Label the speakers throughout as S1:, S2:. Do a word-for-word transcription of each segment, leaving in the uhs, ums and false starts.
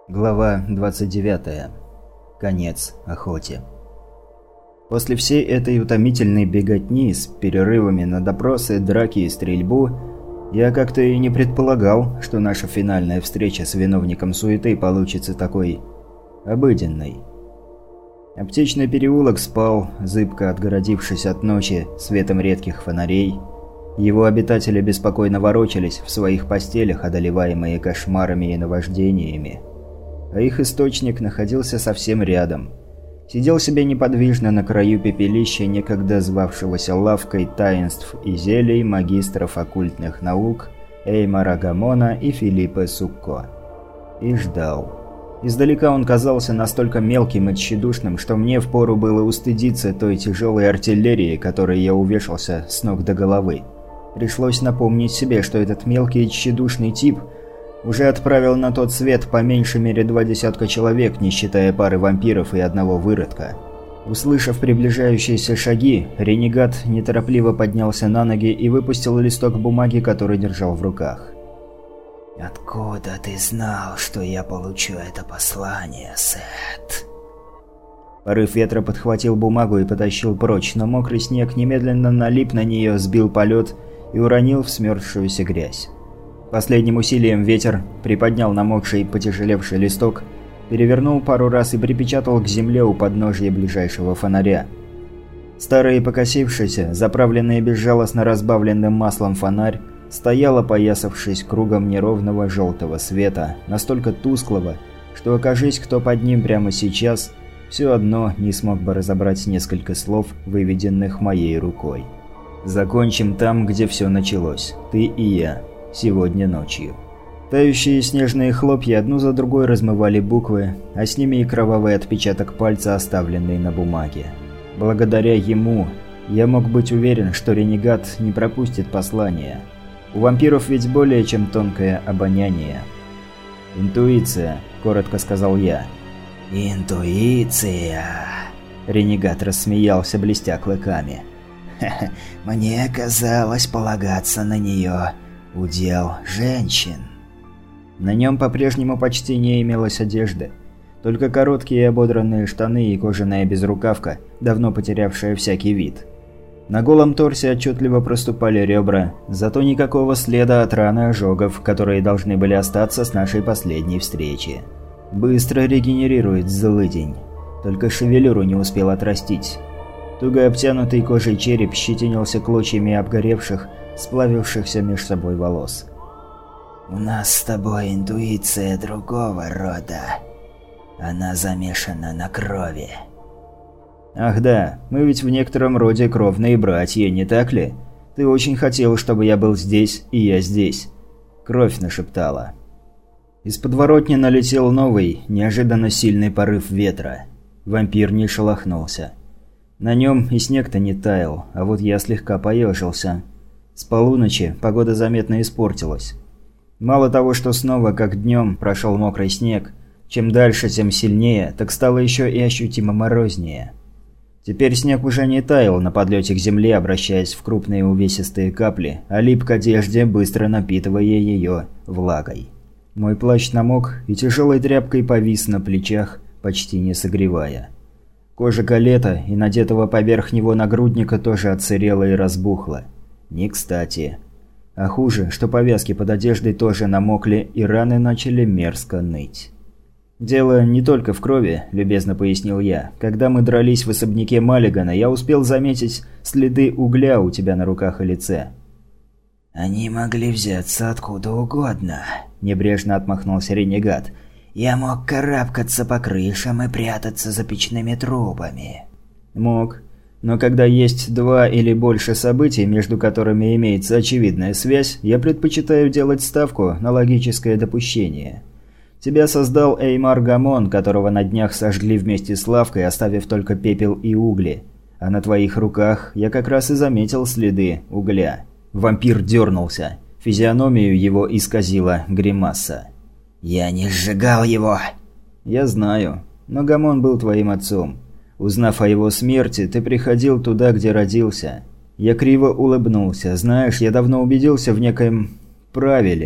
S1: Глава двадцать девятая. Конец охоте. После всей этой утомительной беготни с перерывами на допросы, драки и стрельбу, я как-то и не предполагал, что наша финальная встреча с виновником суеты получится такой обыденной. Аптечный переулок спал, зыбко отгородившись от ночи светом редких фонарей. Его обитатели беспокойно ворочались в своих постелях, одолеваемые кошмарами и наваждениями. А их источник находился совсем рядом. Сидел себе неподвижно на краю пепелища, некогда звавшегося лавкой таинств и зелий магистров оккультных наук Эймара Гамона и Филиппе Сукко. И ждал. Издалека он казался настолько мелким и тщедушным, что мне впору было устыдиться той тяжелой артиллерии, которой я увешался с ног до головы. Пришлось напомнить себе, что этот мелкий и тщедушный тип уже отправил на тот свет по меньшей мере два десятка человек, не считая пары вампиров и одного выродка. Услышав приближающиеся шаги, ренегат неторопливо поднялся на ноги и выпустил листок бумаги, который держал в руках.
S2: «Откуда ты знал, что я получу это послание, Сет?»
S1: Порыв ветра подхватил бумагу и потащил прочь, но мокрый снег немедленно налип на нее, сбил полет и уронил в смерзшуюся грязь. Последним усилием ветер приподнял намокший, потяжелевший листок, перевернул пару раз и припечатал к земле у подножия ближайшего фонаря. Старый и покосившийся, заправленный безжалостно разбавленным маслом фонарь, стоял, опоясавшись кругом неровного желтого света, настолько тусклого, что, окажись кто под ним прямо сейчас, все одно не смог бы разобрать несколько слов, выведенных моей рукой. «Закончим там, где все началось. Ты и я. Сегодня ночью». Тающие снежные хлопья одну за другой размывали буквы, а с ними и кровавый отпечаток пальца, оставленный на бумаге. Благодаря ему я мог быть уверен, что ренегат не пропустит послание. У вампиров ведь более чем тонкое обоняние. «Интуиция», – коротко сказал я.
S2: «Интуиция!» –
S1: ренегат рассмеялся, блестя клыками.
S2: «Ха-ха, мне казалось, полагаться на нее удел женщин».
S1: На нем по-прежнему почти не имелось одежды. Только короткие ободранные штаны и кожаная безрукавка, давно потерявшая всякий вид. На голом торсе отчетливо проступали ребра, зато никакого следа от раны ожогов, которые должны были остаться с нашей последней встречи. Быстро регенерирует злыдень. Только шевелюру не успел отрастить. Туго обтянутый кожей череп щетинился клочьями обгоревших, сплавившихся меж собой волос.
S2: «У нас с тобой интуиция другого рода. Она замешана на крови».
S1: «Ах да, мы ведь в некотором роде кровные братья, не так ли? Ты очень хотел, чтобы я был здесь, и я здесь». Кровь нашептала. Из подворотни налетел новый, неожиданно сильный порыв ветра. Вампир не шелохнулся. На нем и снег-то не таял, а вот я слегка поежился. С полуночи погода заметно испортилась. Мало того, что снова, как днем, прошел мокрый снег, чем дальше, тем сильнее, так стало еще и ощутимо морознее. Теперь снег уже не таял на подлете к земле, обращаясь в крупные увесистые капли, а лип к одежде, быстро напитывая ее влагой. Мой плащ намок и тяжелой тряпкой повис на плечах, почти не согревая. Кожа галета и надетого поверх него нагрудника тоже отсырела и разбухла. Не кстати. А хуже, что повязки под одеждой тоже намокли и раны начали мерзко ныть. «Дело не только в крови», – любезно пояснил я. «Когда мы дрались в особняке Маллигана, я успел заметить следы угля у тебя на руках и лице».
S2: «Они могли взяться откуда угодно», – небрежно отмахнулся ренегат. «Я мог карабкаться по крышам и прятаться за печными трубами».
S1: «Мог. Но когда есть два или больше событий, между которыми имеется очевидная связь, я предпочитаю делать ставку на логическое допущение. Тебя создал Эймар Гамон, которого на днях сожгли вместе с лавкой, оставив только пепел и угли. А на твоих руках я как раз и заметил следы угля». Вампир дернулся. Физиономию его исказила гримаса.
S2: «Я не сжигал его!»
S1: «Я знаю. Но Гамон был твоим отцом. Узнав о его смерти, ты приходил туда, где родился». Я криво улыбнулся. «Знаешь, я давно убедился в некоем правиле.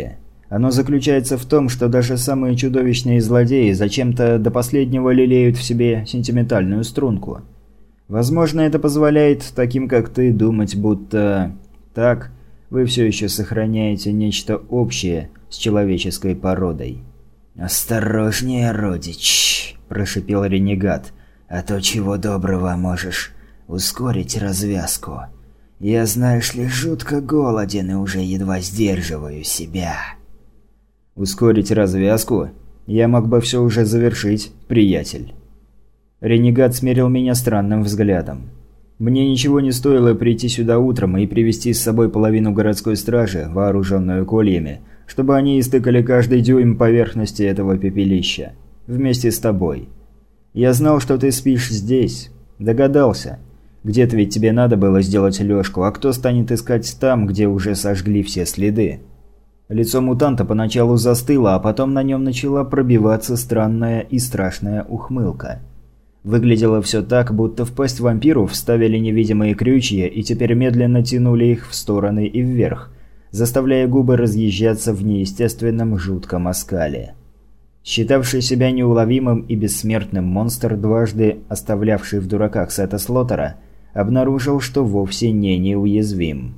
S1: Оно заключается в том, что даже самые чудовищные злодеи зачем-то до последнего лелеют в себе сентиментальную струнку. Возможно, это позволяет таким, как ты, думать, будто так вы все еще сохраняете нечто общее с человеческой породой.
S2: «Осторожнее, родич», – прошипел ренегат, – «а то чего доброго можешь ускорить развязку. Я, знаешь ли, жутко голоден и уже едва сдерживаю себя».
S1: «Ускорить развязку? Я мог бы все уже завершить, приятель». Ренегат смерил меня странным взглядом. Мне ничего не стоило прийти сюда утром и привести с собой половину городской стражи, вооруженную кольями, чтобы они истыкали каждый дюйм поверхности этого пепелища. Вместе с тобой. Я знал, что ты спишь здесь. Догадался. Где-то ведь тебе надо было сделать лёжку, а кто станет искать там, где уже сожгли все следы? Лицо мутанта поначалу застыло, а потом на нем начала пробиваться странная и страшная ухмылка. Выглядело все так, будто в пасть вампиру вставили невидимые крючья и теперь медленно тянули их в стороны и вверх, заставляя губы разъезжаться в неестественном жутком оскале. Считавший себя неуловимым и бессмертным монстр, дважды оставлявший в дураках Сета Слотера, обнаружил, что вовсе не неуязвим.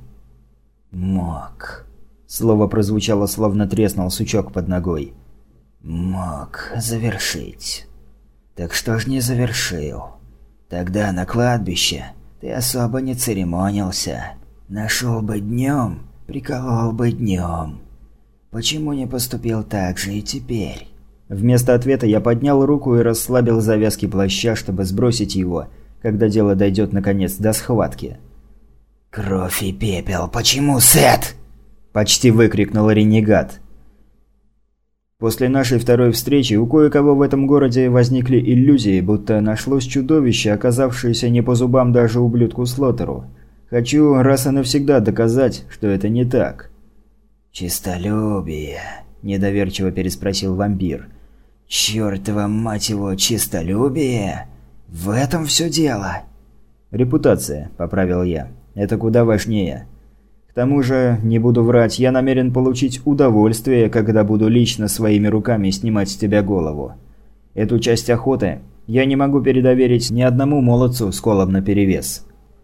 S2: «Мог».
S1: Слово прозвучало, словно треснул сучок под ногой.
S2: «Мог завершить. Так что ж не завершил? Тогда на кладбище ты особо не церемонился. Нашел бы днем, приколол бы днем. Почему не поступил так же и теперь?»
S1: Вместо ответа я поднял руку и расслабил завязки плаща, чтобы сбросить его, когда дело дойдет наконец до схватки.
S2: «Кровь и пепел, почему, Сет?»
S1: – почти выкрикнул ренегат. После нашей второй встречи у кое-кого в этом городе возникли иллюзии, будто нашлось чудовище, оказавшееся не по зубам даже ублюдку Слотеру. Хочу раз и навсегда доказать, что это не так.
S2: «Чистолюбие», – недоверчиво переспросил вампир. «Чёртова мать его, чистолюбие? В этом все дело?»
S1: «Репутация», – поправил я. «Это куда важнее. К тому же, не буду врать, я намерен получить удовольствие, когда буду лично своими руками снимать с тебя голову. Эту часть охоты я не могу передоверить ни одному молодцу с колом наперевес.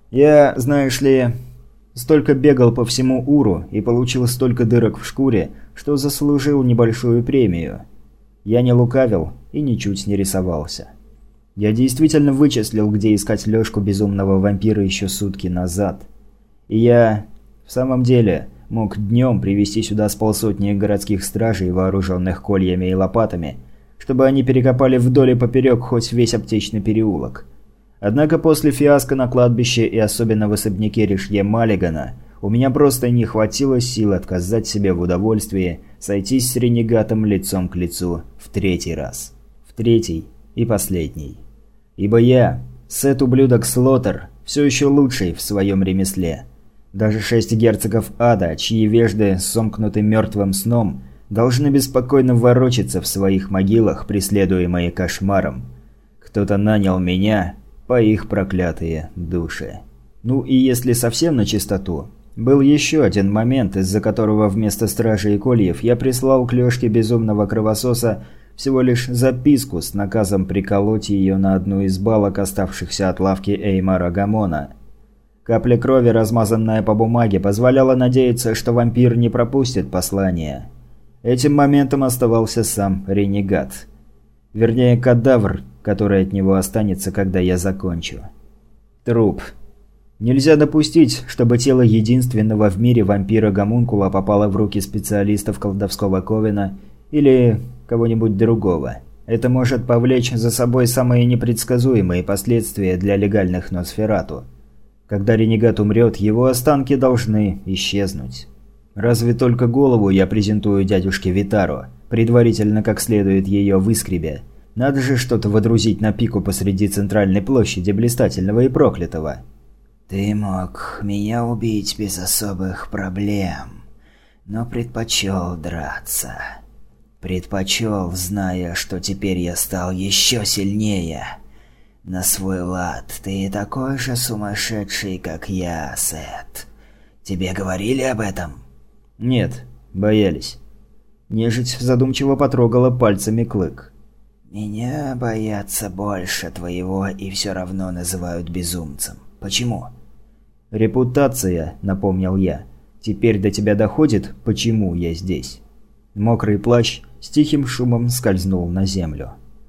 S1: Я, знаешь ли, столько бегал по всему Уру и получил столько дырок в шкуре, что заслужил небольшую премию. Я не лукавил и ничуть не рисовался. Я действительно вычислил, где искать лёжку безумного вампира еще сутки назад. И я, в самом деле, мог днем привести сюда с полсотни городских стражей, вооруженных кольями и лопатами, чтобы они перекопали вдоль и поперек хоть весь аптечный переулок. Однако после фиаско на кладбище и особенно в особняке Ришье Маллигана у меня просто не хватило сил отказать себе в удовольствии сойтись с ренегатом лицом к лицу в третий раз. В третий и последний. Ибо я, Сет ублюдок Слотер, все еще лучший в своем ремесле. Даже шесть герцогов ада, чьи вежды, сомкнуты мертвым сном, должны беспокойно ворочаться в своих могилах, преследуемые кошмаром. Кто-то нанял меня по их проклятые души. Ну и если совсем на чистоту, был еще один момент, из-за которого вместо стражи и кольев я прислал к Лёшке безумного кровососа всего лишь записку с наказом приколоть ее на одну из балок, оставшихся от лавки Эймара Гамона. Капля крови, размазанная по бумаге, позволяла надеяться, что вампир не пропустит послание. Этим моментом оставался сам ренегат. Вернее, кадавр, который от него останется, когда я закончу. Труп. Нельзя допустить, чтобы тело единственного в мире вампира-гомункула попало в руки специалистов колдовского ковена или кого-нибудь другого. Это может повлечь за собой самые непредсказуемые последствия для легальных Носферату. Когда ренегат умрет, его останки должны исчезнуть. Разве только голову я презентую дядюшке Витару, предварительно как следует ее выскребя. Надо же что-то водрузить на пику посреди центральной площади блистательного и проклятого.
S2: «Ты мог меня убить без особых проблем, но предпочел драться. Предпочел, зная, что теперь я стал еще сильнее. На свой лад ты такой же сумасшедший, как я, Сет. Тебе говорили об этом?»
S1: «Нет, боялись». Нежить задумчиво потрогала пальцами клык.
S2: «Меня боятся больше твоего и все равно называют безумцем. Почему?»
S1: «Репутация», — напомнил я. «Теперь до тебя доходит, почему я здесь?» Мокрый плащ с тихим шумом скользнул на землю.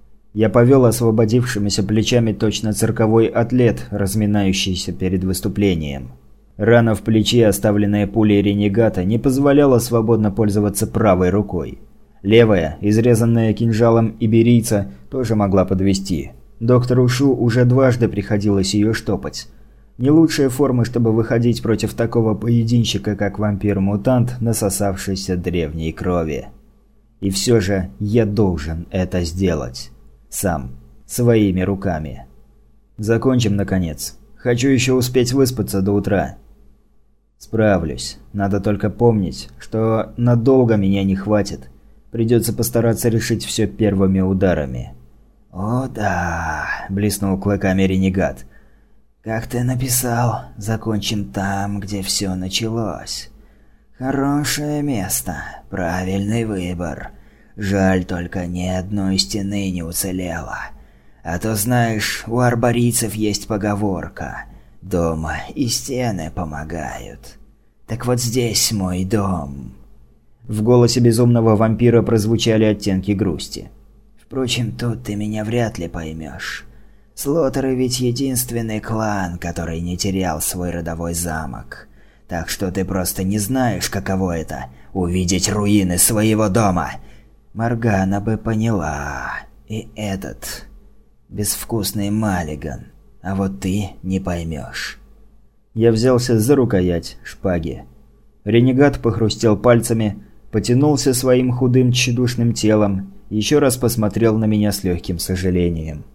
S1: Я повел освободившимися плечами точно цирковой атлет, разминающийся перед выступлением. Рана в плече, оставленная пулей ренегата, не позволяла свободно пользоваться правой рукой. Левая, изрезанная кинжалом иберийца, тоже могла подвести. Доктору Шу уже дважды приходилось ее штопать. Не лучшая форма, чтобы выходить против такого поединщика, как вампир-мутант, насосавшийся древней крови. И все же я должен это сделать. Сам. Своими руками. Закончим, наконец. Хочу еще успеть выспаться до утра. Справлюсь. Надо только помнить, что надолго меня не хватит. Придется постараться решить все первыми ударами.
S2: «О да», – блеснул клыками ренегат. «Как ты написал, закончим там, где все началось. Хорошее место, правильный выбор. Жаль, только ни одной стены не уцелело. А то, знаешь, у арборийцев есть поговорка: дома и стены помогают. Так вот здесь мой дом».
S1: В голосе безумного вампира прозвучали оттенки грусти.
S2: «Впрочем, тут ты меня вряд ли поймешь. Слоттеры ведь единственный клан, который не терял свой родовой замок. Так что ты просто не знаешь, каково это – увидеть руины своего дома. Моргана бы поняла. И этот безвкусный Маллиган. А вот ты не поймешь».
S1: Я взялся за рукоять шпаги. Ренегат похрустел пальцами, потянулся своим худым тщедушным телом, еще раз посмотрел на меня с легким сожалением.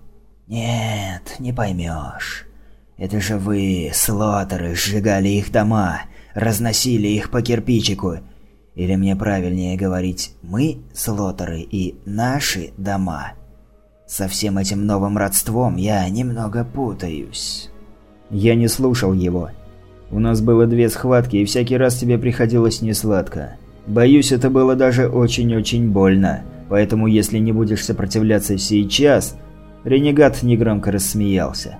S2: «Нет, не поймешь. Это же вы, слоттеры, сжигали их дома, разносили их по кирпичику. Или мне правильнее говорить, мы, слоттеры, и наши дома. Со всем этим новым родством я немного путаюсь».
S1: Я не слушал его. У нас было две схватки, и всякий раз тебе приходилось несладко. Боюсь, это было даже очень-очень больно. Поэтому, если не будешь сопротивляться сейчас... Ренегат негромко рассмеялся.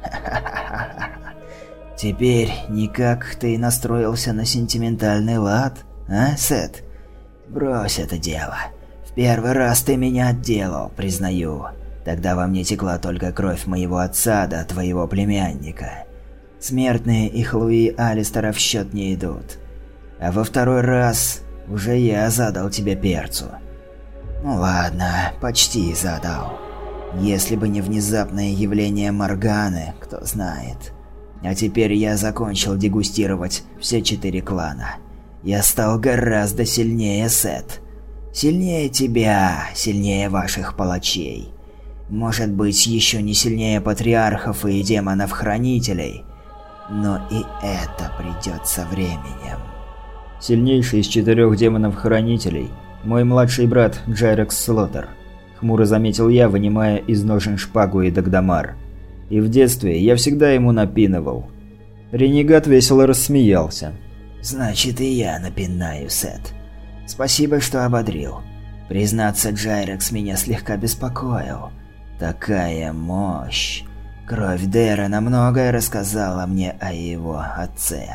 S2: «Теперь никак ты настроился на сентиментальный лад, а, Сет? Брось это дело. В первый раз ты меня отделал, признаю. Тогда во мне текла только кровь моего отца да твоего племянника. Смертные их Луи Алистера в счет не идут. А во второй раз уже я задал тебе перцу. Ну ладно, почти задал. Если бы не внезапное явление Морганы, кто знает. А теперь я закончил дегустировать все четыре клана. Я стал гораздо сильнее, Сет. Сильнее тебя, сильнее ваших палачей. Может быть, еще не сильнее патриархов и демонов-хранителей. Но и это придет со временем.
S1: Сильнейший из четырех демонов-хранителей – мой младший брат Джайрекс Слоттер. Хмуро заметил я, вынимая из ножен шпагу и дагдамар. И в детстве я всегда ему напинывал. Ренегат весело рассмеялся.
S2: «Значит, и я напинаю, Сет. Спасибо, что ободрил. Признаться, Джайрекс меня слегка беспокоил. Такая мощь. Кровь Дерена многое рассказала мне о его отце».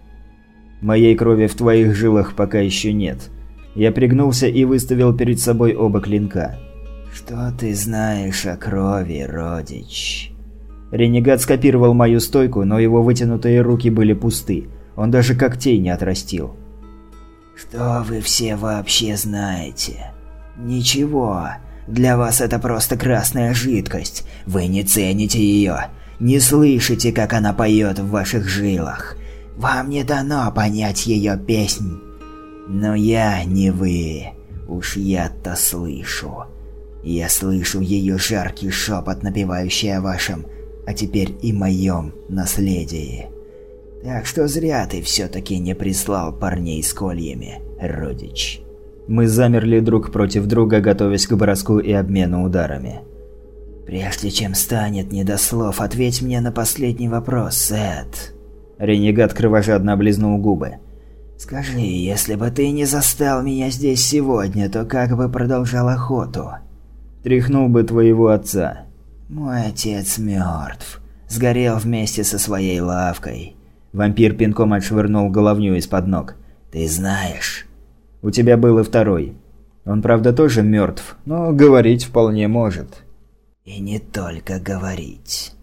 S1: «Моей крови в твоих жилах пока еще нет». Я пригнулся и выставил перед собой оба клинка.
S2: «Что ты знаешь о крови, родич?»
S1: Ренегат скопировал мою стойку, но его вытянутые руки были пусты. Он даже когтей не отрастил.
S2: «Что вы все вообще знаете? Ничего. Для вас это просто красная жидкость. Вы не цените ее. Не слышите, как она поет в ваших жилах. Вам не дано понять ее песнь. Но я не вы. Уж я-то слышу. Я слышу ее жаркий шепот, напевающий о вашем, а теперь и моем наследии. Так что зря ты все-таки не прислал парней с кольями, родич».
S1: Мы замерли друг против друга, готовясь к броску и обмену ударами.
S2: «Прежде чем станет не до слов, ответь мне на последний вопрос, Сет».
S1: Ренегат кровожадно облизнул губы.
S2: Скажи, если бы ты не застал меня здесь сегодня, то как бы продолжал охоту?
S1: Тряхнул бы твоего отца.
S2: Мой отец мертв. Сгорел вместе со своей лавкой.
S1: Вампир пинком отшвырнул головню из-под ног.
S2: Ты знаешь?
S1: У тебя был и второй. Он, правда, тоже мертв, но говорить вполне может.
S2: И не только говорить.